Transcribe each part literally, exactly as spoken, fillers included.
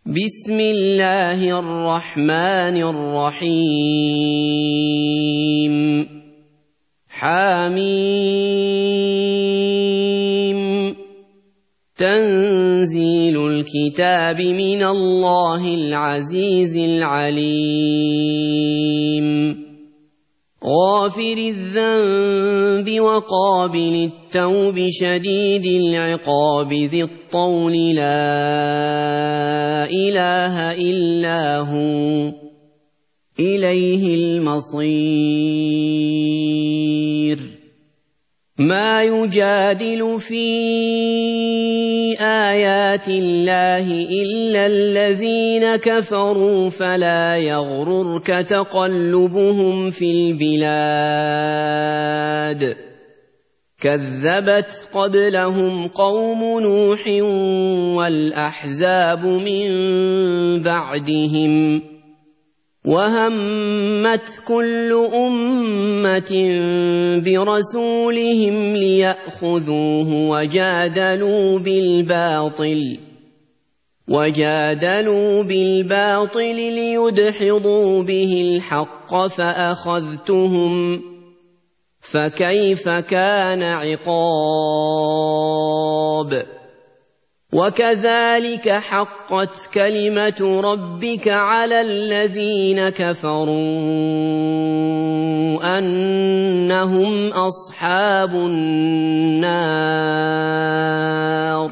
بسم الله الرحمن الرحيم حميم تنزيل الكتاب من الله العزيز العليم غافر الذنب وقابل التوب شديد العقاب ذي الطول لا إله إلا هو إليه المصير ما يجادل في آيات الله إلا الذين كفروا فلا يغررك تقلبهم في البلاد كذبت قبلهم قوم نوح والأحزاب من بعدهم وهمت كل أمة برسولهم ليأخذوه وجادلوا بالباطل وجادلوا بالباطل ليدحضوا به الحق فأخذتهم فكيف كان عقاب وكذلك حقت كلمة ربك على الذين كفروا أنهم أصحاب النار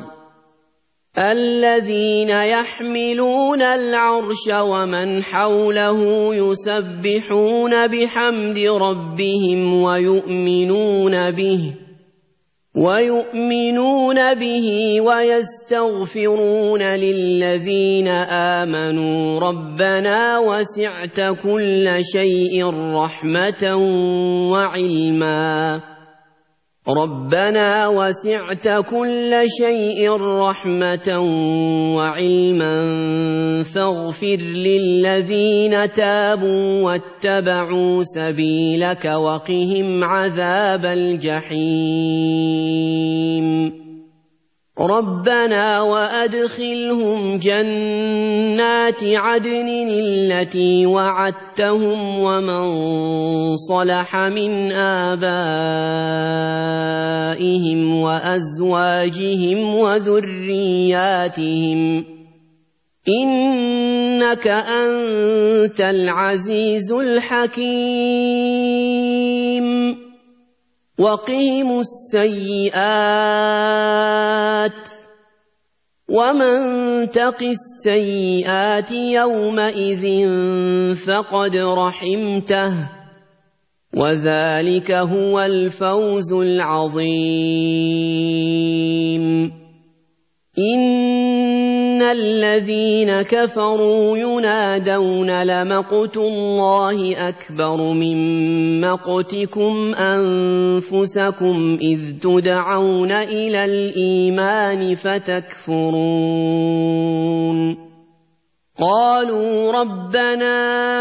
الذين يحملون العرش ومن حوله يسبحون بحمد ربهم ويؤمنون به ويؤمنون به ويستغفرون للذين آمنوا ربنا وسعت كل شيء رحمة وعلما ربنا وسعت كل شيء رحمة وعلما فاغفر للذين تابوا واتبعوا سبيلك وقهم عذاب الجحيم ربنا وأدخلهم جنات عدن التي وعدتهم ومن صلح من آبائهم وأزواجهم وذرياتهم إنك أنت العزيز الحكيم وقهم السيئات ومن تق السيئات يومئذ فقد رحمته وذلك هو الفوز العظيم إن الذين كفروا ينادون لمقت الله أكبر من مقتكم أنفسكم إذ تدعون إلى الإيمان فتكفرون قالوا ربنا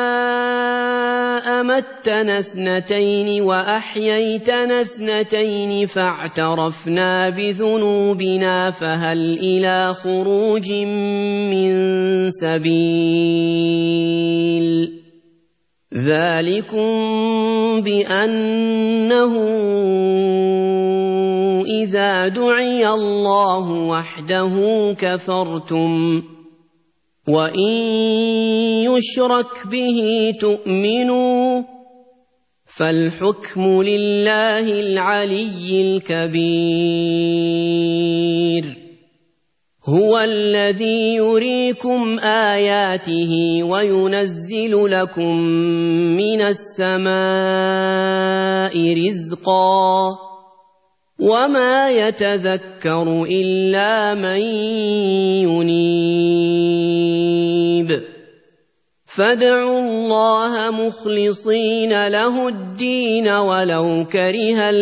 أمتنا اثنتين وأحييتنا اثنتين فاعترفنا بذنوبنا فهل إلى خروج من سبيل ذلكم بأنه إذا دعي الله وحده كفرتم وإن يشرك به تؤمنوا فالحكم لله العلي الكبير هو الذي يريكم آياته وينزل لكم من السماء رزقا وما يتذكر إلا من ينيب فادعوا الله مخلصين له الدين ولو كره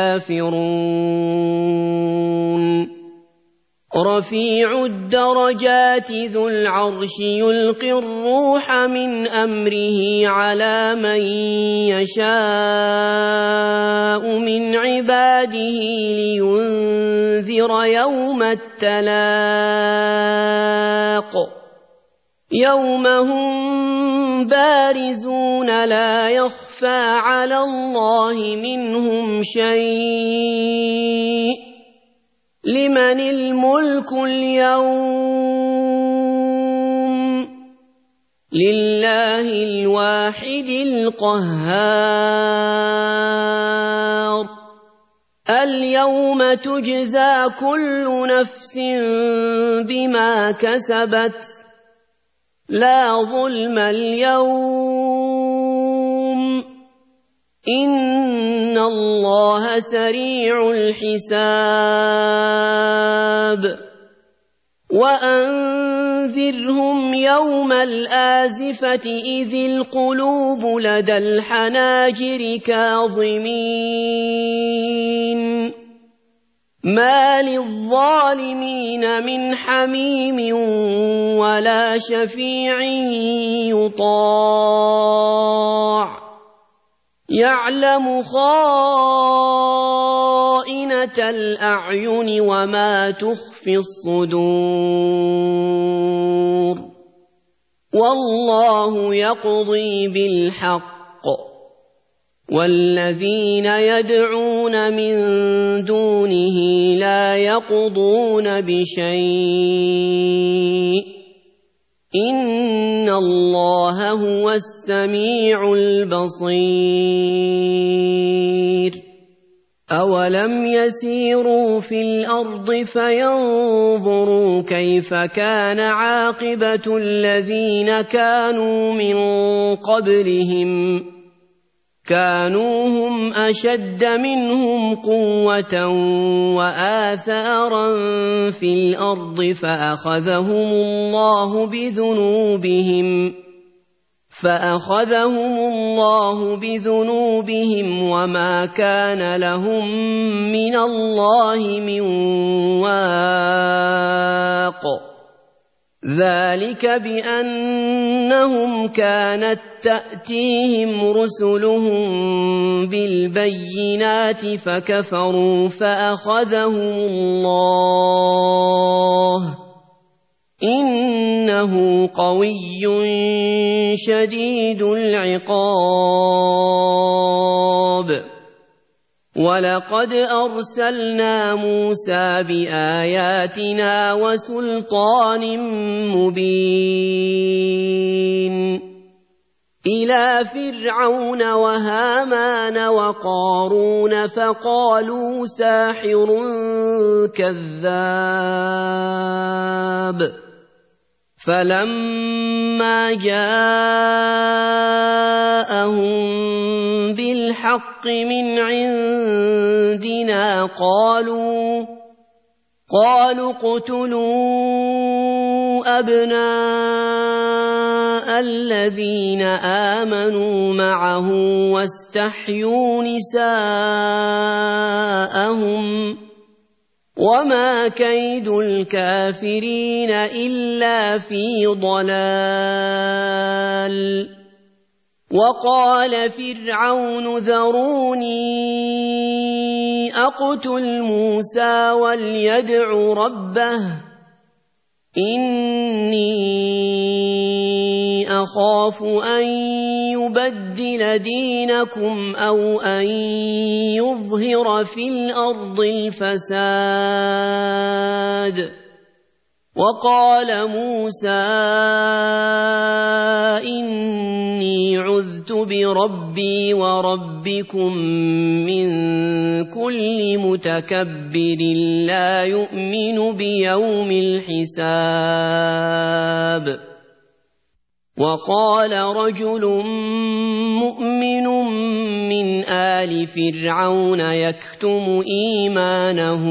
الكافرون رفيع الدرجات ذو العرش يلقي الروح من أمره على من يشاء من عباده لينذر يوم التلاق يوم هم بارزون لا يخفى على الله منهم شيء لمن الملك اليوم لله الواحد القهار اليوم تجزى كل نفس بما كسبت لا ظلم اليوم إن الله سريع الحساب وأنذرهم يوم الآزفة إذ القلوب لدى الحناجر كاظمين ما للظالمين من حميم ولا شفيع يطاع يعلم خائنة الأعين وما تخفي الصدور والله يقضي بالحق والذين يدعون من دونه لا يقضون بشيء إن الله هو السميع البصير أولم يسيروا في الأرض فينظروا كيف كان عاقبة الذين كانوا من قبلهم كانوا هم أشد منهم قوة وآثارا في الأرض فأخذهم الله بذنوبهم فأخذهم الله بذنوبهم وما كان لهم من الله من واق ذلك بأنهم كانت تأتيهم رسلهم بالبينات فكفروا فأخذهم الله إنه قوي شديد العقاب ولقد أرسلنا موسى بآياتنا وسلطان مبين إلى فرعون وهامان وقارون فقالوا ساحر كذاب فلما جاءهم بالحق من عندنا قالوا قالوا اقتلوا أبناء الذين آمنوا معه واستحيوا نساءهم وما كيد الكافرين إلا في ضلال وقال فرعون ذروني أقتل موسى وليدع ربه إني أخاف أن يبدل دينكم أو أن يظهر في الأرض الفساد وقال موسى إني عذت بربي وربكم من كل متكبر لا يؤمن بيوم الحساب وقال رجل مؤمن من آل فرعون يكتم إيمانه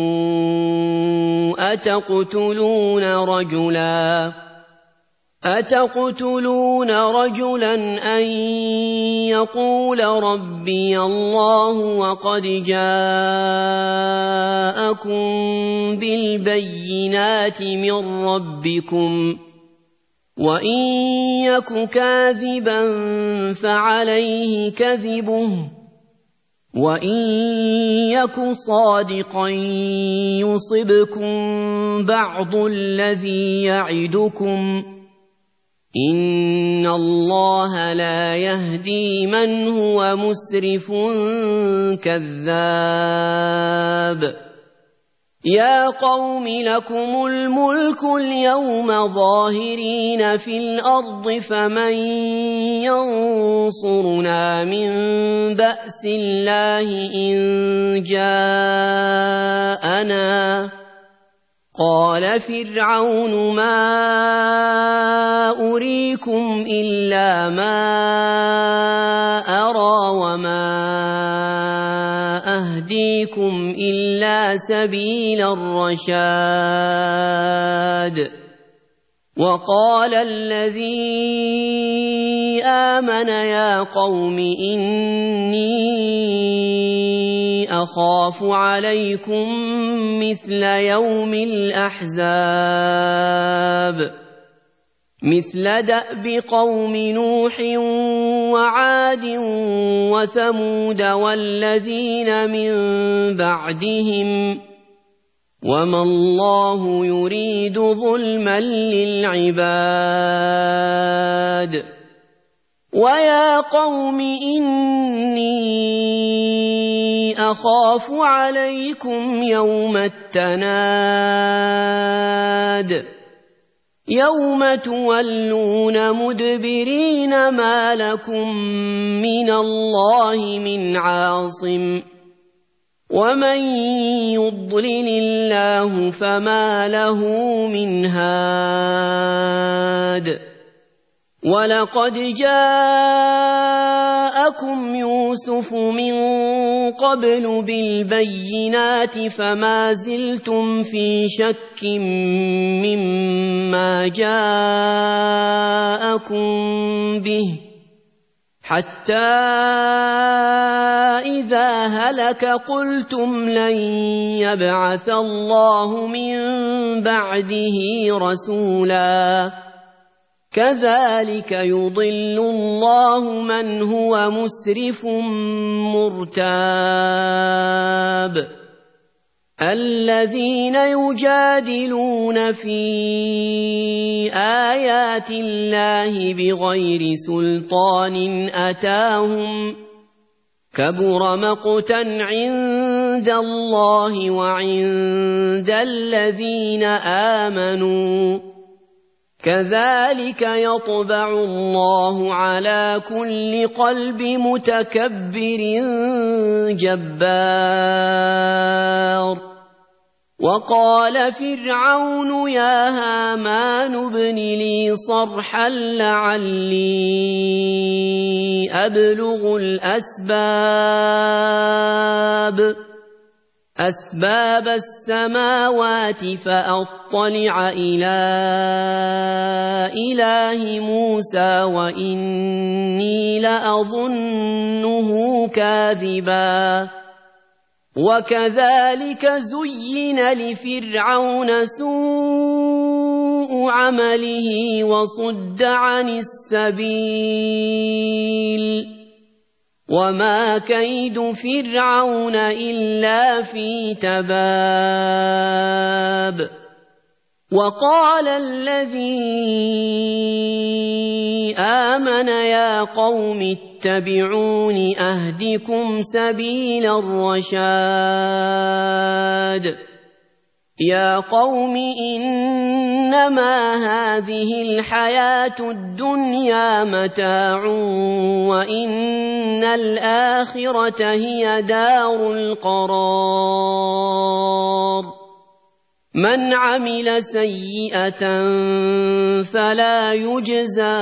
أتقتلون رجلا أتقتلون رجلا أن يقول ربي الله وقد جاءكم بالبينات من ربكم وإن يك كاذبا فعليه كذبه وإن يك صادقا يصبكم بعض الذي يعدكم إن الله لا يهدي من هو مسرف كذاب يا قوم لكم الملك اليوم ظاهرين في الأرض فمن ينصرنا من بأس الله إن جاءنا قال فرعون ما أريكم إلا ما أرى وما أهديكم إلا سبيل الرشاد وقال الذي آمن يا قوم إني أخاف عليكم مثل يوم الأحزاب مثل دأب قوم نوح وعاد وثمود والذين من بعدهم وما الله يريد ظلما للعباد ويا قوم إني أخاف عليكم يوم التناد يوم تولون مدبرين ما لكم من الله من عاصم ومن يضلل الله فما له من هاد ولقد جاءكم يوسف من قبل بالبينات فما زلتم في شك مما جاءكم به حتى إذا هلك قلتم لن يبعث الله من بعده رسولا كذلك يضل الله من هو مسرف مرتاب الذين يجادلون في آيات الله بغير سلطان أتاهم كبر مقتا عند الله وعند الذين آمنوا كذلك يطبع الله على كل قلب متكبر جبار وقال فرعون يا هامان ابن لي صرحا لعلي أبلغ الأسباب أسباب السماوات فأطلع إلى إله موسى وإني لأظنه كاذبا وكذلك زين لفرعون سوء عمله وصد عن السبيل وما كيد فرعون إلا في تباب وقال الذي آمن يا قوم اتبعون أهدكم سبيل الرشاد يا قوم إنما هذه الحياة الدنيا متاع وإن الآخرة هي دار القرار من عمل سيئة فلا يجزى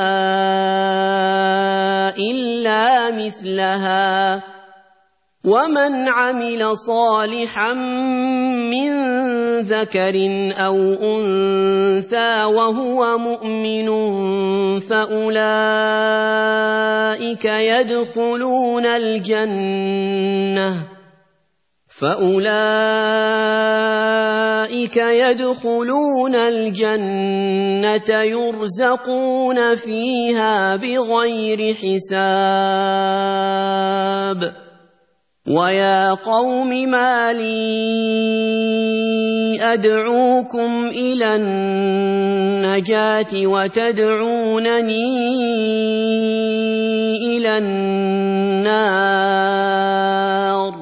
إلا مثلها ومن عمل صالحا من ذكر أو أنثى وهو مؤمن فأولئك يدخلون الجنة فأولئك يدخلون الجنة يرزقون فيها بغير حساب ويا قوم ما لي أدعوكم إلى النجاة النجاة وتدعونني إلى النار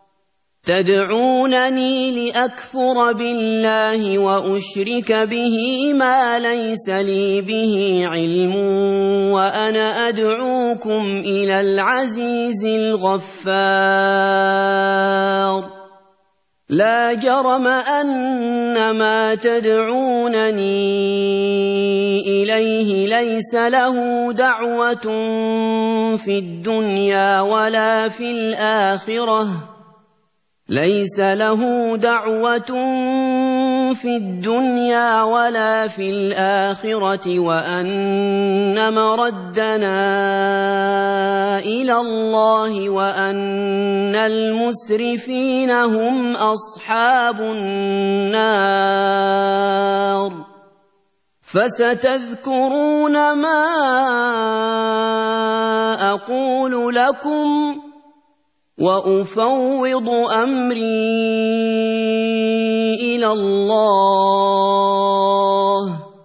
تدعونني لأكفر بالله وأشرك به ما ليس لي به علم وأنا أدعوكم إلى العزيز الغفار لا جرم أن ما تدعونني إليه ليس له دعوة في الدنيا ولا في الآخرة ليس له دعوة في الدنيا ولا في الآخرة وأن مردنا إلى الله وأن المسرفين هم أصحاب النار فستذكرون ما أقول لكم وأفوض أمري إلى الله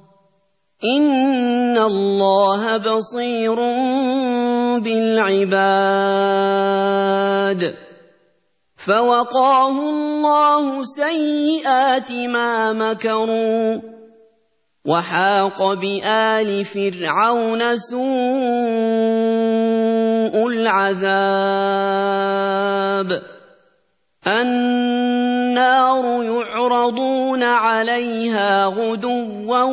إن الله بصير بالعباد فوقاه الله سيئات ما مكروا وحاق بآل فرعون سوء العذاب النار يعرضون عليها غدوا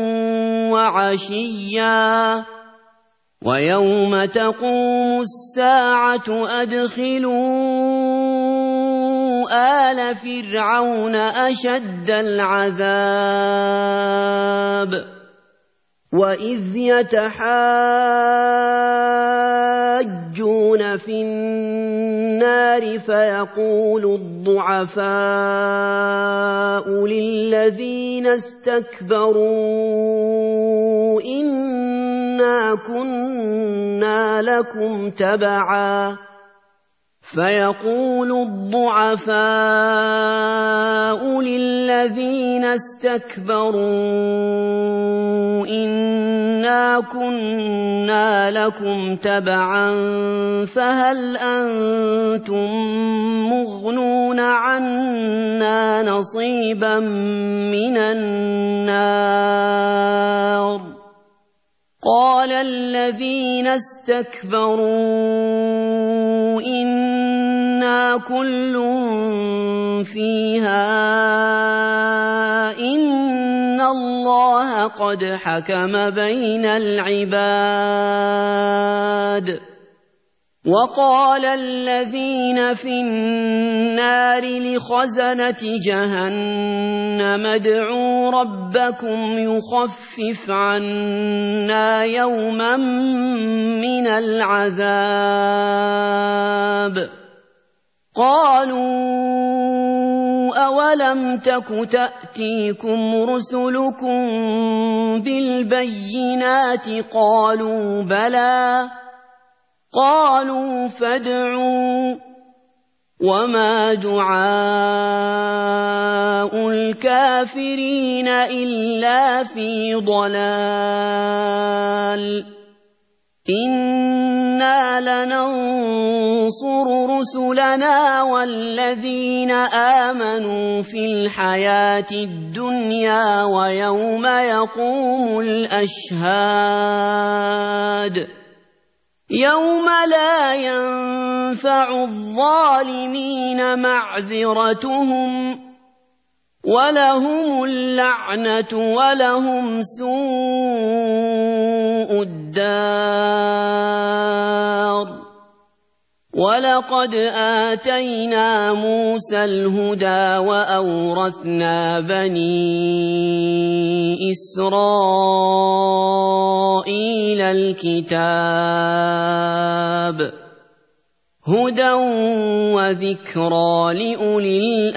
وعشيا ويوم تقوم الساعة أدخلوا آل فرعون أشد العذاب وإذ يتحاجون في النار فيقول الضعفاء للذين استكبروا إنا كنا لكم تبعا فيقول الضعفاء للذين استكبروا إنا كنا لكم تبعا فهل أنتم مغنون عنا نصيبا من النار قال الذين استكبروا إنا كل فيها إن الله قد حكم بين العباد وقال الذين في النار لخزنة جهنم ادعوا ربكم يخفف عنا يوما من العذاب قالوا أولم تك تأتيكم رسلكم بالبينات قالوا بلى قالوا فادعوا وما دعاء الكافرين إلا في ضلال إنا لننصر رسلنا والذين آمنوا في الحياة الدنيا ويوم يقوم الأشهاد يوم لا ينفع الظالمين معذرتهم ولهم اللعنة ولهم سوء الدار ولقد آتينا موسى الهدى وأورثنا بني إسرائيل الكتاب هدى وذكرى لأولي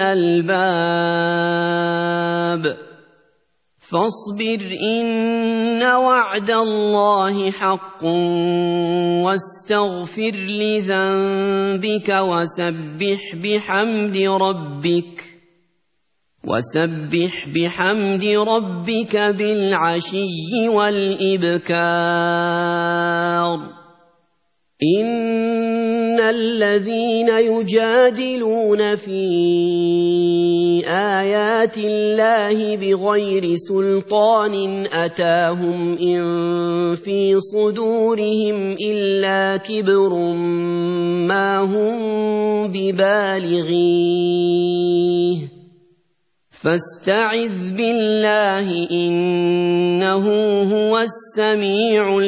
الألباب فاصبر إن وعد الله حق واستغفر لذنبك وسبح بحمد ربك وسبح بحمد ربك بالعشي والإبكار إن الذين يجادلون في آيات الله بغير سلطان أتاهم إن في صدورهم إلا كبر ما هم ببالغيه فاستعذ بالله إنه هو السميع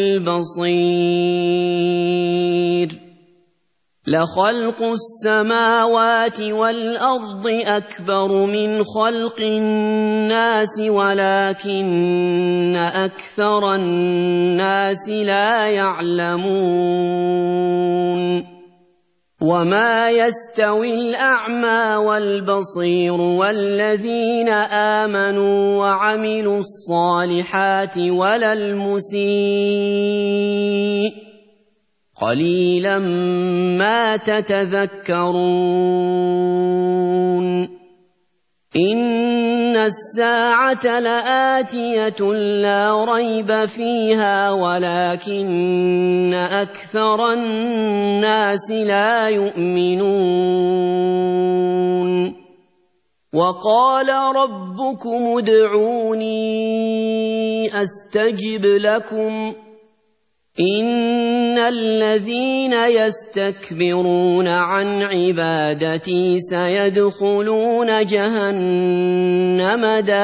البصير لخلق السماوات والأرض أكبر من خلق الناس ولكن أكثر الناس لا يعلمون وما يستوي الأعمى والبصير والذين آمنوا وعملوا الصالحات ولا المسيء قليلا ما تتذكرون إن الساعة لآتية لا ريب فيها ولكن أكثر الناس لا يؤمنون وقال ربكم ادعوني أستجب لكم إن الذين يستكبرون عن عبادتي سيدخلون جهنم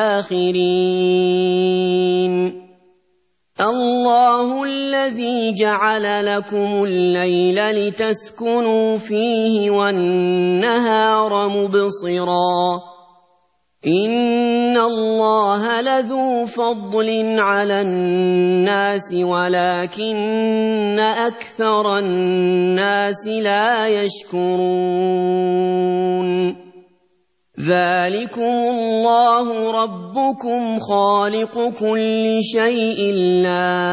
داخرين الله الذي جعل لكم الليل لتسكنوا فيه والنهار مبصرا إن الله لذو فضل على الناس ولكن أكثر الناس لا يشكرون ذلكم الله ربكم خالق كل شيء لا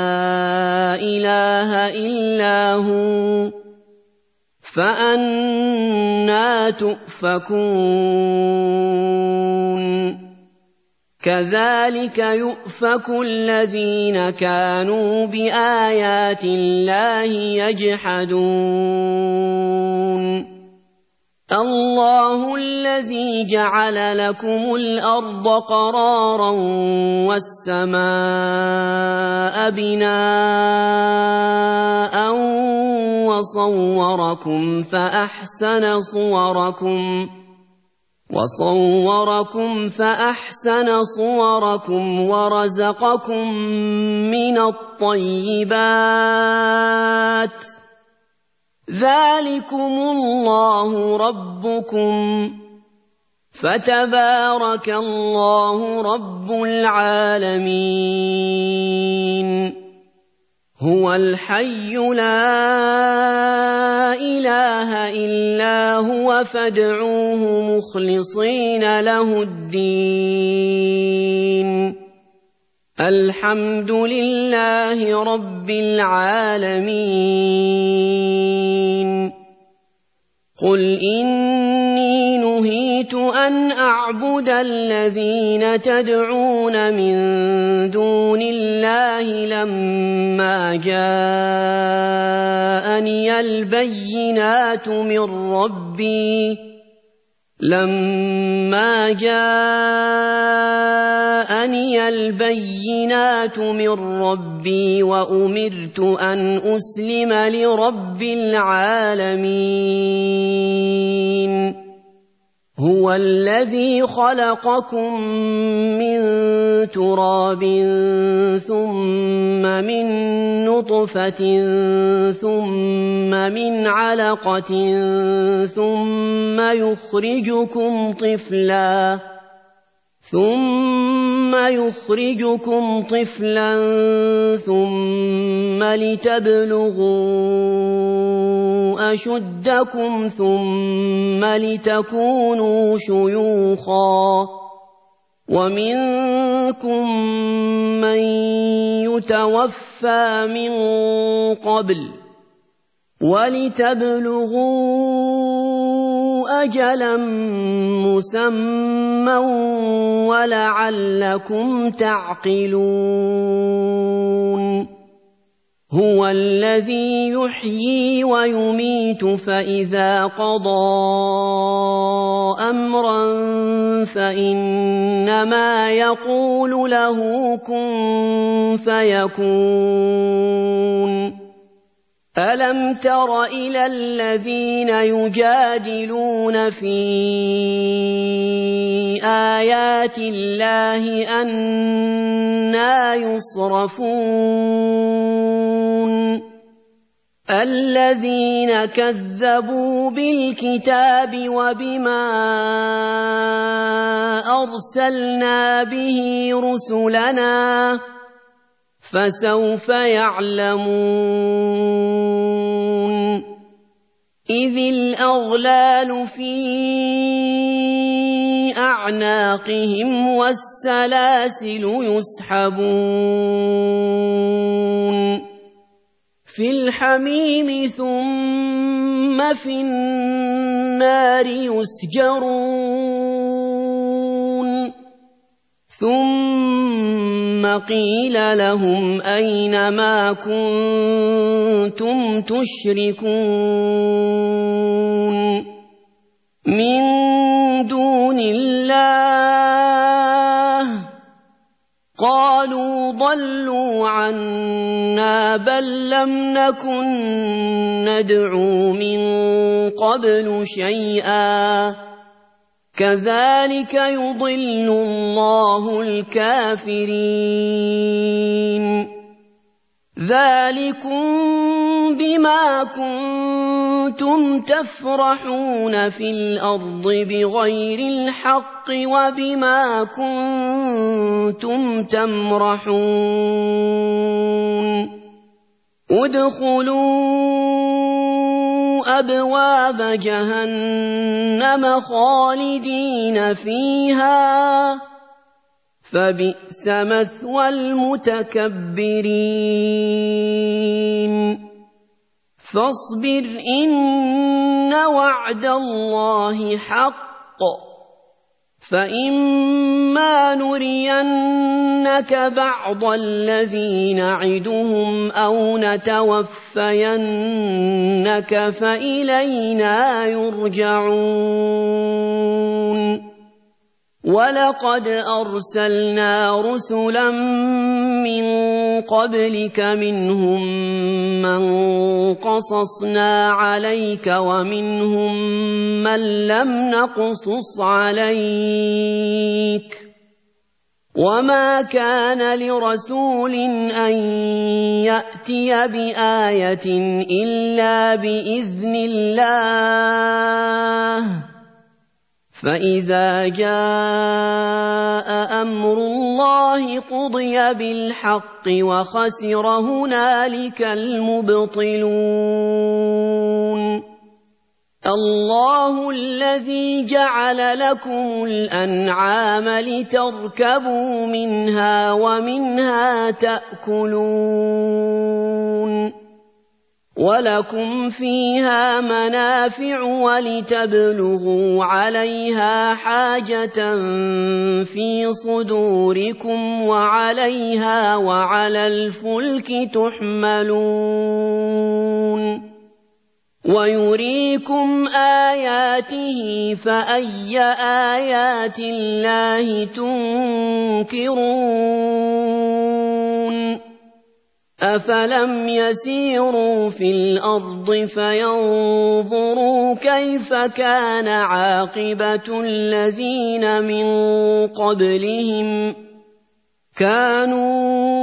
إله إلا هو فأنى تؤفكون كذلك يؤفك الذين كانوا بآيات الله يجحدون الله الذي جعل لكم الأرض قرارا والسماء بناء وصوركم فأحسن صوركم وصوركم فأحسن صوركم ورزقكم من الطيبات ذلكم الله ربكم فتبارك الله رب العالمين هو الحي لا إله إلا هو فادعوه مخلصين له الدين الحمد لله رب العالمين قل إني نهيت أن أعبد الذين تدعون من دون الله لما جاءني البينات من ربي لما جاءني البينات من ربي وأمرت أن أسلم لرب العالمين هو الذي خلقكم من تراب ثم من نطفة ثم من علقة ثم يخرجكم طفلا ثم يخرجكم طفلا ثم لتبلغوا أشدكم ثم لتكونوا شيوخا ومنكم من يتوفى من قبل ولتبلغوا أجلا مسمى ولعلكم تعقلون هو الذي يحيي ويميت فإذا قضى أمرا فإنما يقول له كن فيكون ألم تر إلى الذين يجادلون في آيات الله أنى يصرفون الذين كذبوا بالكتاب وبما أرسلنا به رسلنا فسوف يعلمون إذ الأغلال في أعناقهم والسلاسل يسحبون في الحميم ثم في النار يسجرون ثم قيل لهم أين ما كنتم تشركون من دون الله قالوا ضلوا عنا بل لم نكن ندعو من قبل شيئا كذلك يضل الله الكافرين ذلكم بما كنتم تفرحون في الأرض بغير الحق وبما كنتم تمرحون ادخلوا أبواب جهنم خالدين فيها فبئس مثوى المتكبرين فاصبر إن وعد الله حق فإما نرينك بعض الذي نعدهم أو نتوفينك فإلينا يرجعون ولقد أرسلنا رسلا من قبلك منهم من قصصنا عليك ومنهم من لم نقصص عليك وما كان لرسول أن يأتي بآية إلا بإذن الله فإذا جاء أمر الله قضي بالحق وخسر هنالك المبطلون الله الذي جعل لكم الأنعام لتركبوا منها ومنها تأكلون ولكم فيها منافع ولتبلغوا عليها حاجة في صدوركم وعليها وعلى الفلك تحملون ويريكم آياته فأي آيات الله تنكرون أفلم يسيروا في الأرض فينظروا كيف كان عاقبة الذين من قبلهم كانوا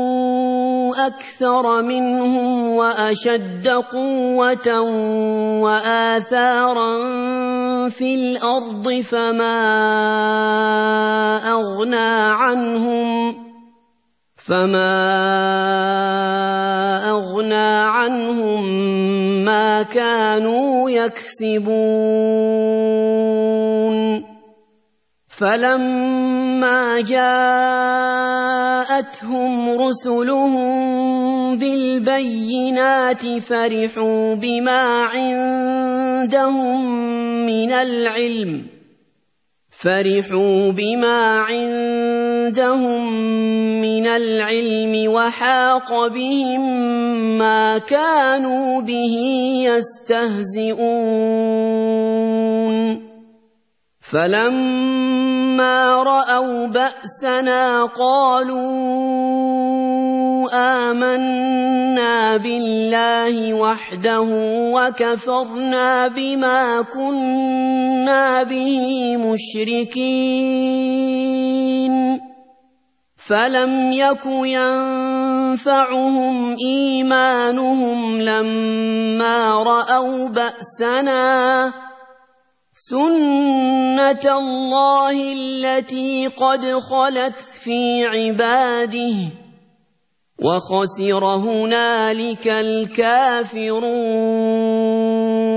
أكثر منهم وأشد قوة وآثارا في الأرض فما أغنى عنهم فما أغنى عنهم ما كانوا يكسبون فلما فلما جاءتهم رسلهم بالبينات فرحوا بما عندهم من العلم فرحوا بما عندهم من العلم وحاق بهم ما كانوا به يستهزئون فلما رأوا بأسنا قالوا آمنا بالله وحده وكفرنا بما كنا به مشركين فلم يك ينفعهم إيمانهم لما رأوا بأسنا سنة الله التي قد خلت في عباده وخسر هنالك الكافرون